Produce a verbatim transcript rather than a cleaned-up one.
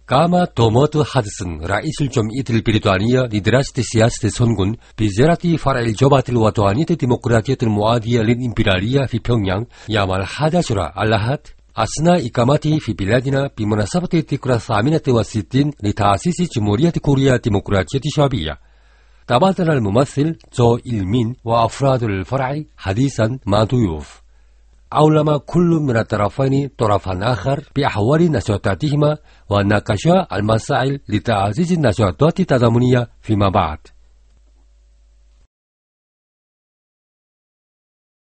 قام توموت هادسون رئيس الجمعية البريطانية لدراسة سياسة السنغون بزيارة فرع الجبهة الوطنية الديمقراطية المعادية للإمبرالية في بيونغيانغ يوم الحادي عشر الأحد أثناء إقامته في بلادنا بمناسبة الذكرى الثامنة والستين لتأسيس جمهورية كوريا الديمقراطية الشعبية. تبادل الممثل جو إلمين وأفراد الفرع حديثا مع ضيوف. أولم كل من الطرفين طرفا آخر بأحوال نشاطاتهما وناقشا المسائل لتعزيز النشاطات التضامنية فيما بعد.